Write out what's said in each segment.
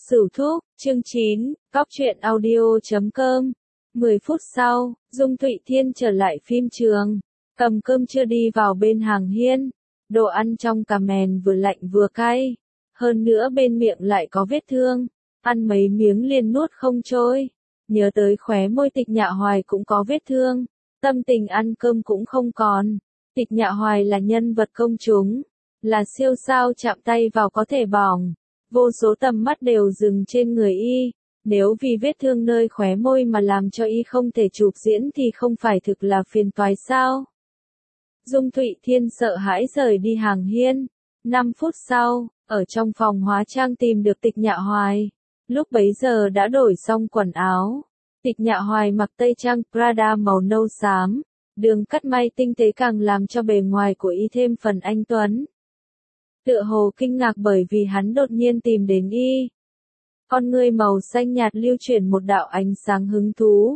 Sửu Thúc, chương 9, Cóc truyện audio.com. 10 phút sau, Dung Thụy Thiên trở lại phim trường, cầm cơm trưa đi vào bên hàng hiên. Đồ ăn trong cà mèn vừa lạnh vừa cay, hơn nữa bên miệng lại có vết thương, ăn mấy miếng liền nuốt không trôi. Nhớ tới khóe môi Tịch Nhạ Hoài cũng có vết thương, tâm tình ăn cơm cũng không còn. Tịch Nhạ Hoài là nhân vật công chúng, là siêu sao chạm tay vào có thể bỏng. Vô số tầm mắt đều dừng trên người y, nếu vì vết thương nơi khóe môi mà làm cho y không thể chụp diễn thì không phải thực là phiền toái sao? Dung Thụy Thiên sợ hãi rời đi hàng hiên. 5 phút sau, ở trong phòng hóa trang tìm được Tịch Nhạ Hoài. Lúc bấy giờ đã đổi xong quần áo. Tịch Nhạ Hoài mặc tây trang Prada màu nâu xám, đường cắt may tinh tế càng làm cho bề ngoài của y thêm phần anh tuấn. Tựa hồ kinh ngạc bởi vì hắn đột nhiên tìm đến y. Con ngươi màu xanh nhạt lưu chuyển một đạo ánh sáng hứng thú.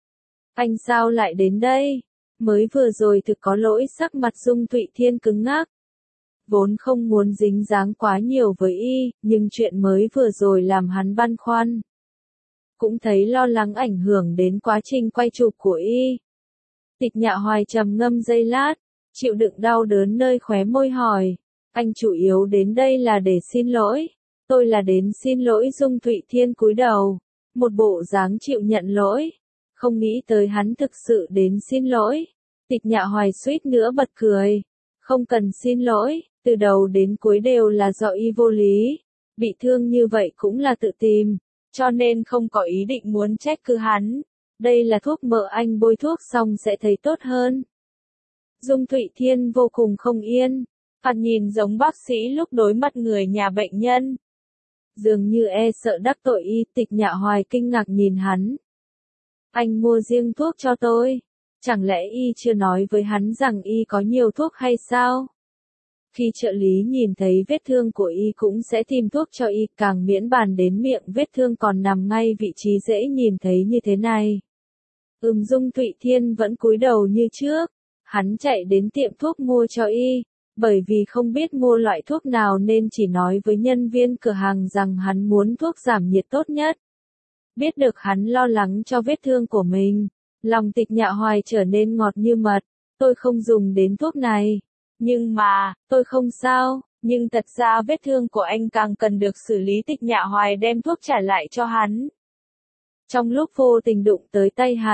Anh sao lại đến đây? Mới vừa rồi thực có lỗi, sắc mặt Dung Thụy Thiên cứng ngắc. Vốn không muốn dính dáng quá nhiều với y, nhưng chuyện mới vừa rồi làm hắn băn khoăn. Cũng thấy lo lắng ảnh hưởng đến quá trình quay chụp của y. Tịch Nhạ Hoài trầm ngâm giây lát, chịu đựng đau đớn nơi khóe môi hỏi. Anh chủ yếu đến đây là để xin lỗi. Tôi là đến xin lỗi. Dung Thụy Thiên cúi đầu, một bộ dáng chịu nhận lỗi. Không nghĩ tới hắn thực sự đến xin lỗi. Tịch Nhạ Hoài suýt nữa bật cười. Không cần xin lỗi, từ đầu đến cuối đều là do y vô lý. Bị thương như vậy cũng là tự tìm, cho nên không có ý định muốn trách cứ hắn. Đây là thuốc mỡ, anh bôi thuốc xong sẽ thấy tốt hơn. Dung Thụy Thiên vô cùng không yên. Hắn nhìn giống bác sĩ lúc đối mặt người nhà bệnh nhân. Dường như e sợ đắc tội y. Tịch Nhạ Hoài kinh ngạc nhìn hắn. Anh mua riêng thuốc cho tôi. Chẳng lẽ y chưa nói với hắn rằng y có nhiều thuốc hay sao? Khi trợ lý nhìn thấy vết thương của y cũng sẽ tìm thuốc cho y, càng miễn bàn đến miệng vết thương còn nằm ngay vị trí dễ nhìn thấy như thế này. Dung Thụy Thiên vẫn cúi đầu như trước. Hắn chạy đến tiệm thuốc mua cho y. Bởi vì không biết mua loại thuốc nào nên chỉ nói với nhân viên cửa hàng rằng hắn muốn thuốc giảm nhiệt tốt nhất. Biết được hắn lo lắng cho vết thương của mình, lòng Tịch Nhạ Hoài trở nên ngọt như mật. Tôi không dùng đến thuốc này. Nhưng mà, tôi không sao, nhưng thật ra vết thương của anh càng cần được xử lý. Tịch Nhạ Hoài đem thuốc trả lại cho hắn. Trong lúc vô tình đụng tới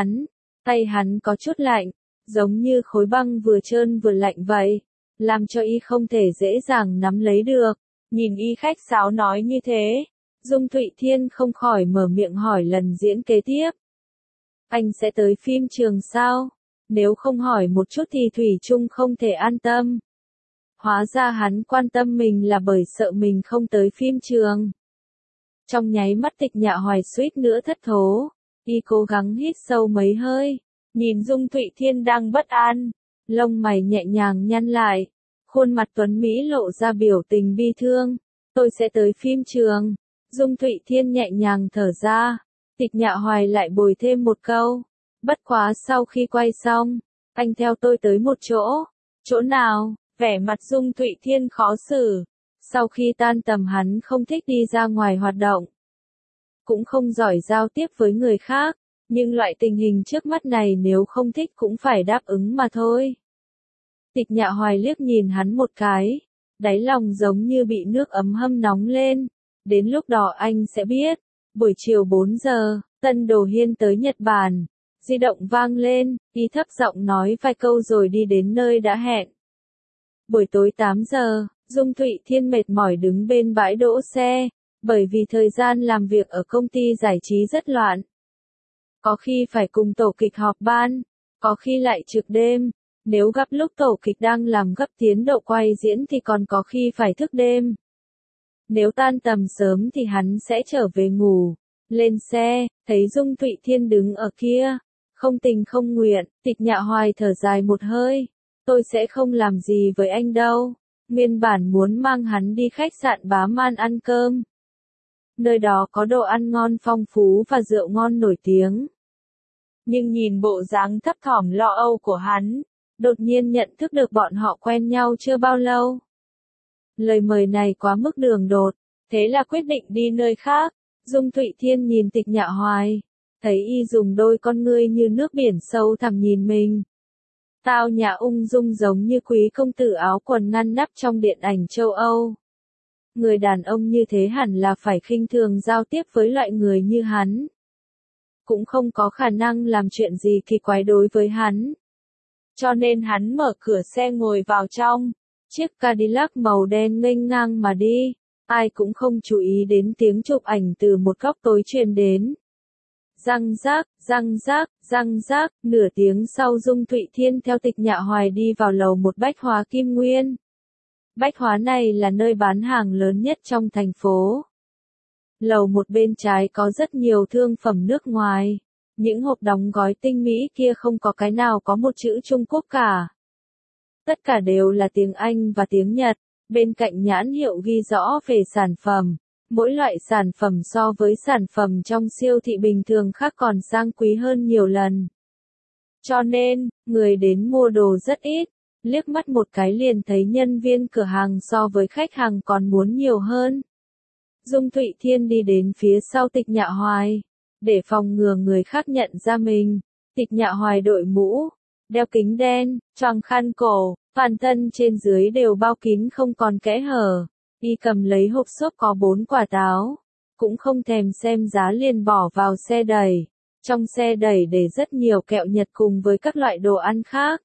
tay hắn có chút lạnh, giống như khối băng vừa trơn vừa lạnh vậy, làm cho y không thể dễ dàng nắm lấy được. Nhìn y khách sáo nói như thế, Dung Thụy Thiên không khỏi mở miệng hỏi lần diễn kế tiếp. Anh sẽ tới phim trường sao? Nếu không hỏi một chút thì thủy chung không thể an tâm. Hóa ra hắn quan tâm mình là bởi sợ mình không tới phim trường. Trong nháy mắt Tịch Nhạ Hoài suýt nữa thất thố. Y cố gắng hít sâu mấy hơi, nhìn Dung Thụy Thiên đang bất an, lông mày nhẹ nhàng nhăn lại, khuôn mặt tuấn mỹ lộ ra biểu tình bi thương. Tôi sẽ tới phim trường. Dung Thụy Thiên nhẹ nhàng thở ra. Tịch Nhạ Hoài lại bồi thêm một câu. Bất quá sau khi quay xong, anh theo tôi tới một chỗ. Chỗ nào? Vẻ mặt Dung Thụy Thiên khó xử. Sau khi tan tầm hắn không thích đi ra ngoài hoạt động, cũng không giỏi giao tiếp với người khác, nhưng loại tình hình trước mắt này nếu không thích cũng phải đáp ứng mà thôi. Tịch Nhạ Hoài liếc nhìn hắn một cái, đáy lòng giống như bị nước ấm hâm nóng lên. Đến lúc đó anh sẽ biết. Buổi chiều 4 giờ, Tân Đồ Hiên tới Nhật Bản. Di động vang lên, y thấp giọng nói vài câu rồi đi đến nơi đã hẹn. Buổi tối 8 giờ, Dung Thụy Thiên mệt mỏi đứng bên bãi đỗ xe, bởi vì thời gian làm việc ở công ty giải trí rất loạn. Có khi phải cùng tổ kịch họp ban, có khi lại trực đêm. Nếu gặp lúc tổ kịch đang làm gấp tiến độ quay diễn thì còn có khi phải thức đêm. Nếu tan tầm sớm thì hắn sẽ trở về ngủ. Lên xe, thấy Dung Thụy Thiên đứng ở kia, không tình không nguyện. Tịch Nhạ Hoài thở dài một hơi. Tôi sẽ không làm gì với anh đâu. Nguyên bản muốn mang hắn đi khách sạn Bá Man ăn cơm. Nơi đó có đồ ăn ngon phong phú và rượu ngon nổi tiếng. Nhưng nhìn bộ dáng thấp thỏm lo âu của hắn, đột nhiên nhận thức được bọn họ quen nhau chưa bao lâu. Lời mời này quá mức đường đột, thế là quyết định đi nơi khác. Dung Thụy Thiên nhìn Tịch Nhạ Hoài, thấy y dùng đôi con ngươi như nước biển sâu thẳm nhìn mình. Tao nhã ung dung giống như quý công tử áo quần ngăn nắp trong điện ảnh châu Âu. Người đàn ông như thế hẳn là phải khinh thường giao tiếp với loại người như hắn. Cũng không có khả năng làm chuyện gì kỳ quái đối với hắn. Cho nên hắn mở cửa xe ngồi vào trong. Chiếc Cadillac màu đen nghênh ngang mà đi. Ai cũng không chú ý đến tiếng chụp ảnh từ một góc tối truyền đến. Răng rác, răng rác, răng rác, nửa tiếng sau Dung Thụy Thiên theo Tịch Nhạ Hoài đi vào lầu một bách hóa Kim Nguyên. Bách hóa này là nơi bán hàng lớn nhất trong thành phố. Lầu một bên trái có rất nhiều thương phẩm nước ngoài. Những hộp đóng gói tinh mỹ kia không có cái nào có một chữ Trung Quốc cả. Tất cả đều là tiếng Anh và tiếng Nhật, bên cạnh nhãn hiệu ghi rõ về sản phẩm. Mỗi loại sản phẩm so với sản phẩm trong siêu thị bình thường khác còn sang quý hơn nhiều lần. Cho nên, người đến mua đồ rất ít, liếc mắt một cái liền thấy nhân viên cửa hàng so với khách hàng còn muốn nhiều hơn. Dung Thụy Thiên đi đến phía sau Tịch Nhạ Hoài, để phòng ngừa người khác nhận ra mình. Tịch Nhạ Hoài đội mũ, đeo kính đen, choàng khăn cổ, toàn thân trên dưới đều bao kín không còn kẽ hở. Y cầm lấy hộp xốp có 4 quả táo, cũng không thèm xem giá liền bỏ vào xe đẩy. Trong xe đẩy để rất nhiều kẹo Nhật cùng với các loại đồ ăn khác.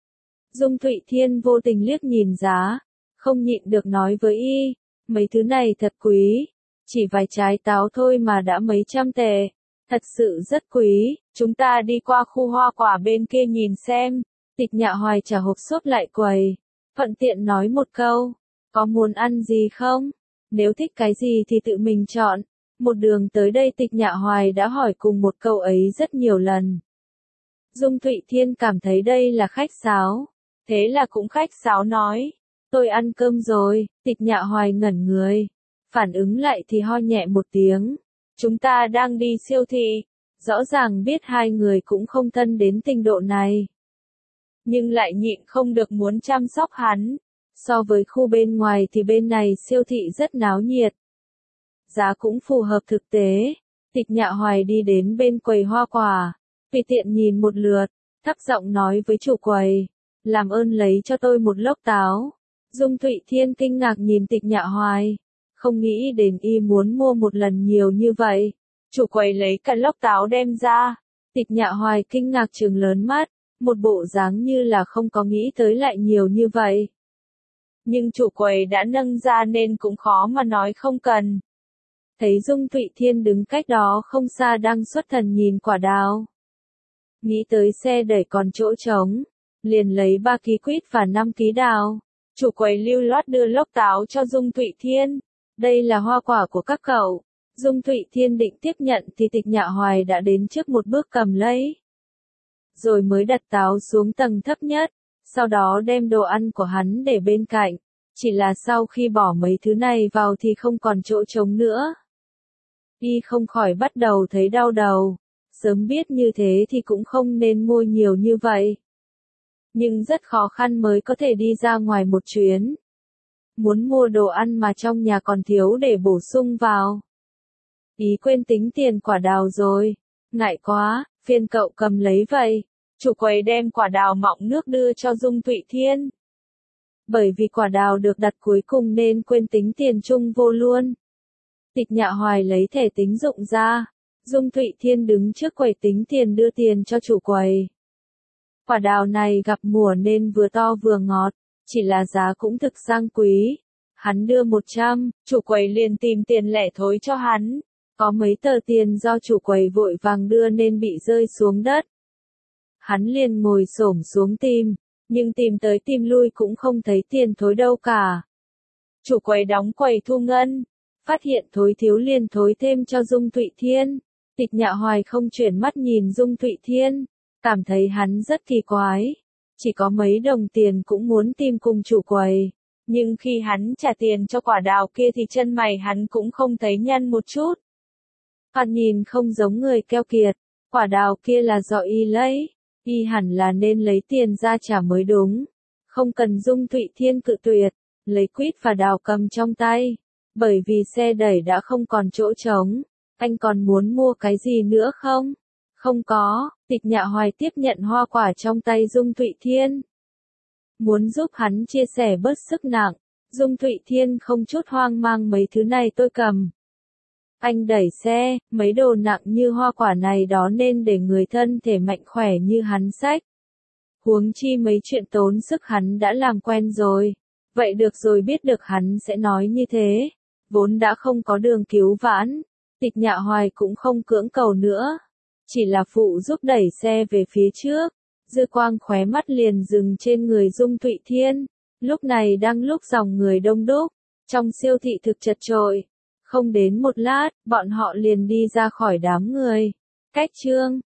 Dung Thụy Thiên vô tình liếc nhìn giá, không nhịn được nói với y, mấy thứ này thật quý, chỉ vài trái táo thôi mà đã mấy trăm tệ, thật sự rất quý, chúng ta đi qua khu hoa quả bên kia nhìn xem. Tịch Nhạ Hoài trả hộp xốp lại quầy, thuận tiện nói một câu, có muốn ăn gì không? Nếu thích cái gì thì tự mình chọn. Một đường tới đây Tịch Nhạ Hoài đã hỏi cùng một câu ấy rất nhiều lần. Dung Thụy Thiên cảm thấy đây là khách sáo, thế là cũng khách sáo nói, tôi ăn cơm rồi. Tịch Nhạ Hoài ngẩn người, phản ứng lại thì ho nhẹ một tiếng, chúng ta đang đi siêu thị, rõ ràng biết hai người cũng không thân đến trình độ này. Nhưng lại nhịn không được muốn chăm sóc hắn, so với khu bên ngoài thì bên này siêu thị rất náo nhiệt. Giá cũng phù hợp thực tế. Tịch Nhạ Hoài đi đến bên quầy hoa quả, tùy tiện nhìn một lượt, thấp giọng nói với chủ quầy, làm ơn lấy cho tôi một lốc táo. Dung Thụy Thiên kinh ngạc nhìn Tịch Nhạ Hoài, không nghĩ đến y muốn mua một lần nhiều như vậy. Chủ quầy lấy cả lốc táo đem ra. Tịch Nhạ Hoài kinh ngạc trừng lớn mắt, một bộ dáng như là không có nghĩ tới lại nhiều như vậy. Nhưng chủ quầy đã nâng ra nên cũng khó mà nói không cần. Thấy Dung Thụy Thiên đứng cách đó không xa đang xuất thần nhìn quả đào. Nghĩ tới xe đẩy còn chỗ trống, liền lấy 3 ký quýt và 5 ký đào. Chủ quầy lưu loát đưa lốc táo cho Dung Thụy Thiên. Đây là hoa quả của các cậu. Dung Thụy Thiên định tiếp nhận thì Tịch Nhạ Hoài đã đến trước một bước cầm lấy. Rồi mới đặt táo xuống tầng thấp nhất, sau đó đem đồ ăn của hắn để bên cạnh. Chỉ là sau khi bỏ mấy thứ này vào thì không còn chỗ trống nữa. Y không khỏi bắt đầu thấy đau đầu. Sớm biết như thế thì cũng không nên mua nhiều như vậy. Nhưng rất khó khăn mới có thể đi ra ngoài một chuyến. Muốn mua đồ ăn mà trong nhà còn thiếu để bổ sung vào. Ý quên tính tiền quả đào rồi. Ngại quá, phiền cậu cầm lấy vậy. Chủ quầy đem quả đào mọng nước đưa cho Dung Thụy Thiên. Bởi vì quả đào được đặt cuối cùng nên quên tính tiền chung vô luôn. Tịch Nhạ Hoài lấy thẻ tín dụng ra. Dung Thụy Thiên đứng trước quầy tính tiền đưa tiền cho chủ quầy. Quả đào này gặp mùa nên vừa to vừa ngọt, chỉ là giá cũng thực sang quý. Hắn đưa 100, chủ quầy liền tìm tiền lẻ thối cho hắn. Có mấy tờ tiền do chủ quầy vội vàng đưa nên bị rơi xuống đất. Hắn liền ngồi xổm xuống tìm, nhưng tìm tới tìm lui cũng không thấy tiền thối đâu cả. Chủ quầy đóng quầy thu ngân, phát hiện thối thiếu liền thối thêm cho Dung Thụy Thiên. Tịch Nhạ Hoài không chuyển mắt nhìn Dung Thụy Thiên, cảm thấy hắn rất kỳ quái. Chỉ có mấy đồng tiền cũng muốn tìm cùng chủ quầy. Nhưng khi hắn trả tiền cho quả đào kia thì chân mày hắn cũng không thấy nhăn một chút. Thoạt nhìn không giống người keo kiệt, quả đào kia là do y lấy. Y hẳn là nên lấy tiền ra trả mới đúng. Không cần Dung Thụy Thiên cự tuyệt, lấy quýt và đào cầm trong tay. Bởi vì xe đẩy đã không còn chỗ trống, Anh còn muốn mua cái gì nữa không? Không có, Tịch Nhạ Hoài tiếp nhận hoa quả trong tay Dung Thụy Thiên. Muốn giúp hắn chia sẻ bớt sức nặng. Dung Thụy Thiên không chút hoang mang, mấy thứ này tôi cầm. Anh đẩy xe, mấy đồ nặng như hoa quả này đó nên để người thân thể mạnh khỏe như hắn xách. Huống chi mấy chuyện tốn sức hắn đã làm quen rồi. Vậy được rồi, biết được hắn sẽ nói như thế. Vốn đã không có đường cứu vãn. Tịch Nhạ Hoài cũng không cưỡng cầu nữa. Chỉ là phụ giúp đẩy xe về phía trước. Dư quang khóe mắt liền dừng trên người Dung Thụy Thiên. Lúc này đang lúc dòng người đông đúc. Trong siêu thị thực chật chội. Không đến một lát, bọn họ liền đi ra khỏi đám người. Cách chương